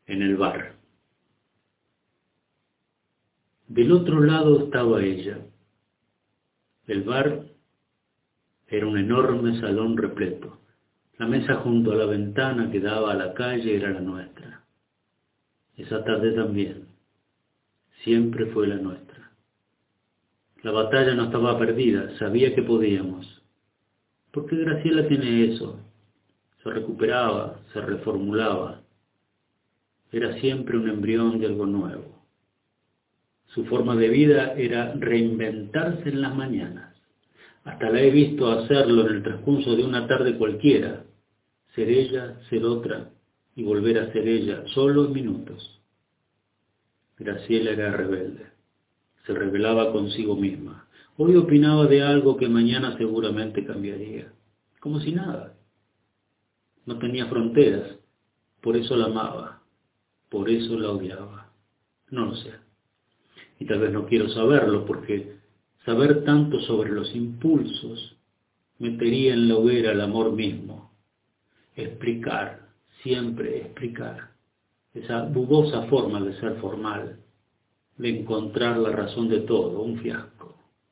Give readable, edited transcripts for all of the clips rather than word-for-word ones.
en el bar. Del otro lado estaba ella. El bar era un enorme salón repleto. La mesa junto a la ventana que daba a la calle era la nuestra. Esa tarde también. Siempre fue la nuestra. La batalla no estaba perdida, sabía que podíamos. Porque Graciela tiene eso. Se recuperaba, se reformulaba. Era siempre un embrión de algo nuevo. Su forma de vida era reinventarse en las mañanas. Hasta la he visto hacerlo en el transcurso de una tarde cualquiera. Ser ella, ser otra, y volver a ser ella, solo en minutos. Graciela era rebelde. Se rebelaba consigo misma. Hoy opinaba de algo que mañana seguramente cambiaría. Como si nada. No tenía fronteras. Por eso la amaba. Por eso la odiaba. No lo sé. Y tal vez no quiero saberlo porque saber tanto sobre los impulsos metería en la hoguera el amor mismo. Explicar, siempre explicar. Esa dudosa forma de ser formal, de encontrar la razón de todo, un fiasco.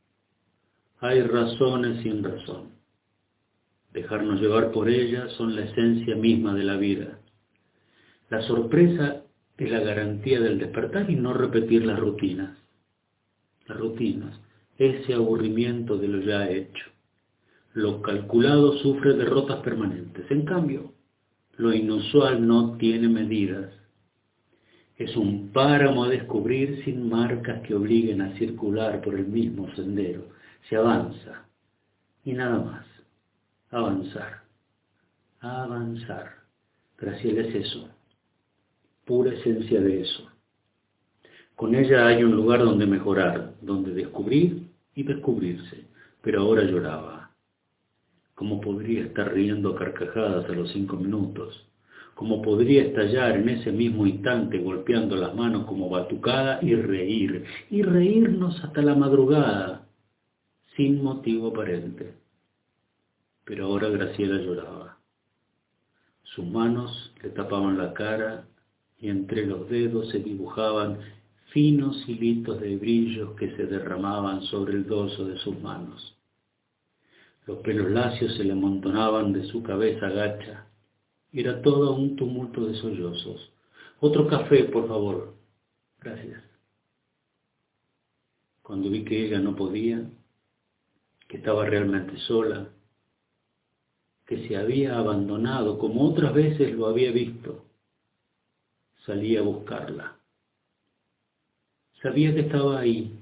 Hay razones sin razón. Dejarnos llevar por ellas son la esencia misma de la vida. La sorpresa es la garantía del despertar y no repetir las rutinas. Las rutinas, ese aburrimiento de lo ya hecho. Lo calculado sufre derrotas permanentes. En cambio, lo inusual no tiene medidas. Es un páramo a descubrir sin marcas que obliguen a circular por el mismo sendero. Se avanza. Y nada más. Avanzar. Avanzar. Graciela es eso. Pura esencia de eso. Con ella hay un lugar donde mejorar, donde descubrir y descubrirse. Pero ahora lloraba. ¿Cómo podría estar riendo a carcajadas a los 5 minutos? ¿Cómo podría estallar en ese mismo instante golpeando las manos como batucada y reírnos hasta la madrugada, sin motivo aparente? Pero ahora Graciela lloraba. Sus manos le tapaban la cara y entre los dedos se dibujaban finos hilitos de brillos que se derramaban sobre el dorso de sus manos. Los pelos lacios se le amontonaban de su cabeza gacha. Era todo un tumulto de sollozos. Otro café, por favor. Gracias. Cuando vi que ella no podía, que estaba realmente sola, que se había abandonado como otras veces lo había visto, salí a buscarla. Sabía que estaba ahí.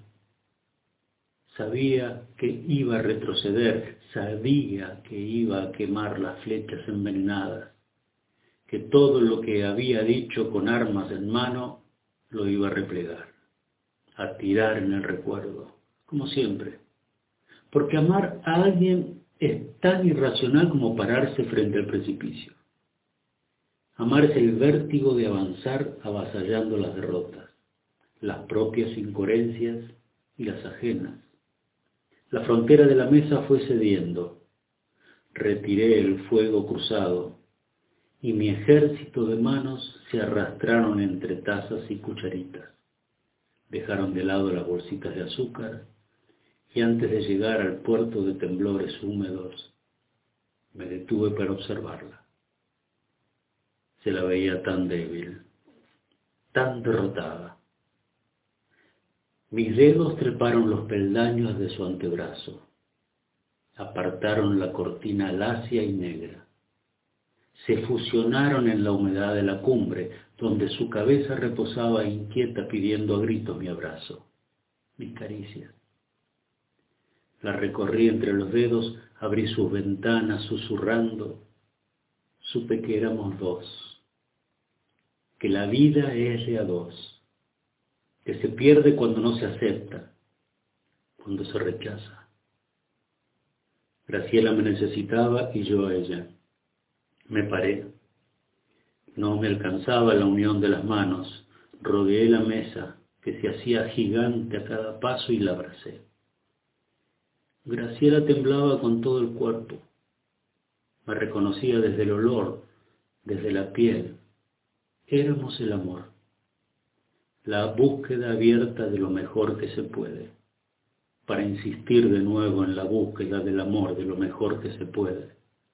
Sabía que iba a retroceder, sabía que iba a quemar las flechas envenenadas, que todo lo que había dicho con armas en mano lo iba a replegar, a tirar en el recuerdo, como siempre. Porque amar a alguien es tan irracional como pararse frente al precipicio. Amar es el vértigo de avanzar avasallando las derrotas, las propias incoherencias y las ajenas. La frontera de la mesa fue cediendo. Retiré el fuego cruzado y mi ejército de manos se arrastraron entre tazas y cucharitas. Dejaron de lado las bolsitas de azúcar y antes de llegar al puerto de temblores húmedos, me detuve para observarla. Se la veía tan débil, tan derrotada. Mis dedos treparon los peldaños de su antebrazo, apartaron la cortina lacia y negra, se fusionaron en la humedad de la cumbre, donde su cabeza reposaba inquieta pidiendo a gritos mi abrazo, mis caricias. La recorrí entre los dedos, abrí sus ventanas susurrando, supe que éramos dos, que la vida es de a dos, que se pierde cuando no se acepta, cuando se rechaza. Graciela me necesitaba y yo a ella. Me paré. No me alcanzaba la unión de las manos. Rodeé la mesa, que se hacía gigante a cada paso, y la abracé. Graciela temblaba con todo el cuerpo. Me reconocía desde el olor, desde la piel. éramos el amor, la búsqueda abierta de lo mejor que se puede, para insistir de nuevo en la búsqueda del amor de lo mejor que se puede.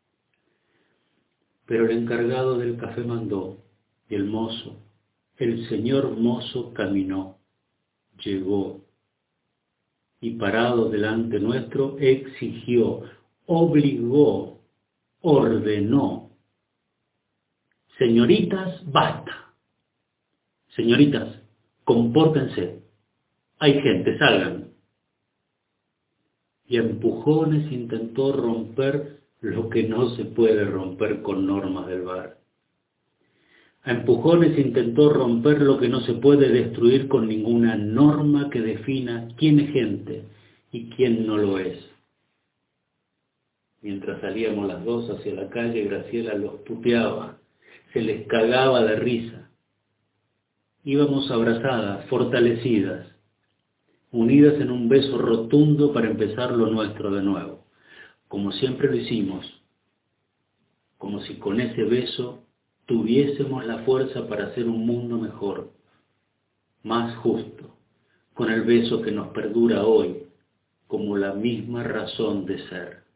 Pero el encargado del café mandó, y el mozo, el señor mozo caminó, llegó, y parado delante nuestro exigió, obligó, ordenó: señoritas, basta. Señoritas, compórtense. Hay gente, salgan. Y a empujones intentó romper lo que no se puede romper con normas del bar. A empujones intentó romper lo que no se puede destruir con ninguna norma que defina quién es gente y quién no lo es. Mientras salíamos las dos hacia la calle, Graciela los puteaba, se les cagaba de risa. Íbamos abrazadas, fortalecidas, unidas en un beso rotundo para empezar lo nuestro de nuevo, como siempre lo hicimos, como si con ese beso tuviésemos la fuerza para hacer un mundo mejor, más justo, con el beso que nos perdura hoy como la misma razón de ser.